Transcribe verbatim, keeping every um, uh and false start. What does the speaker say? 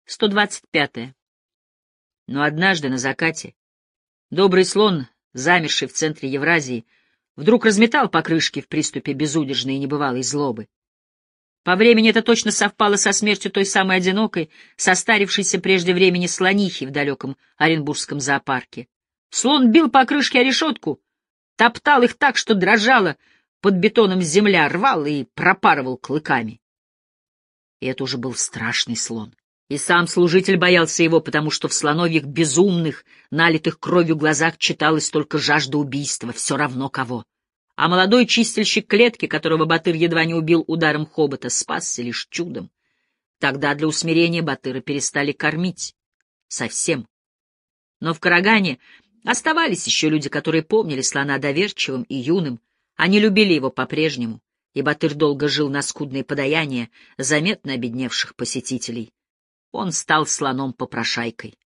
сто двадцать пятое. Но однажды на закате добрый слон, замерший в центре Евразии, вдруг разметал покрышки в приступе безудержной и небывалой злобы. По времени это точно совпало со смертью той самой одинокой, состарившейся прежде времени слонихи в далеком Оренбургском зоопарке. Слон бил покрышки о решетку, топтал их так, что дрожала под бетоном земля, рвал и пропарывал клыками. И это уже был страшный слон. И сам служитель боялся его, потому что в слоновьих безумных, налитых кровью глазах читалась только жажда убийства, все равно кого. А молодой чистильщик клетки, которого Батыр едва не убил ударом хобота, спасся лишь чудом. Тогда для усмирения Батыра перестали кормить. Совсем. Но в Карагане оставались еще люди, которые помнили слона доверчивым и юным. Они любили его по-прежнему, и Батыр долго жил на скудные подаяния заметно обедневших посетителей. Он стал слоном-попрошайкой.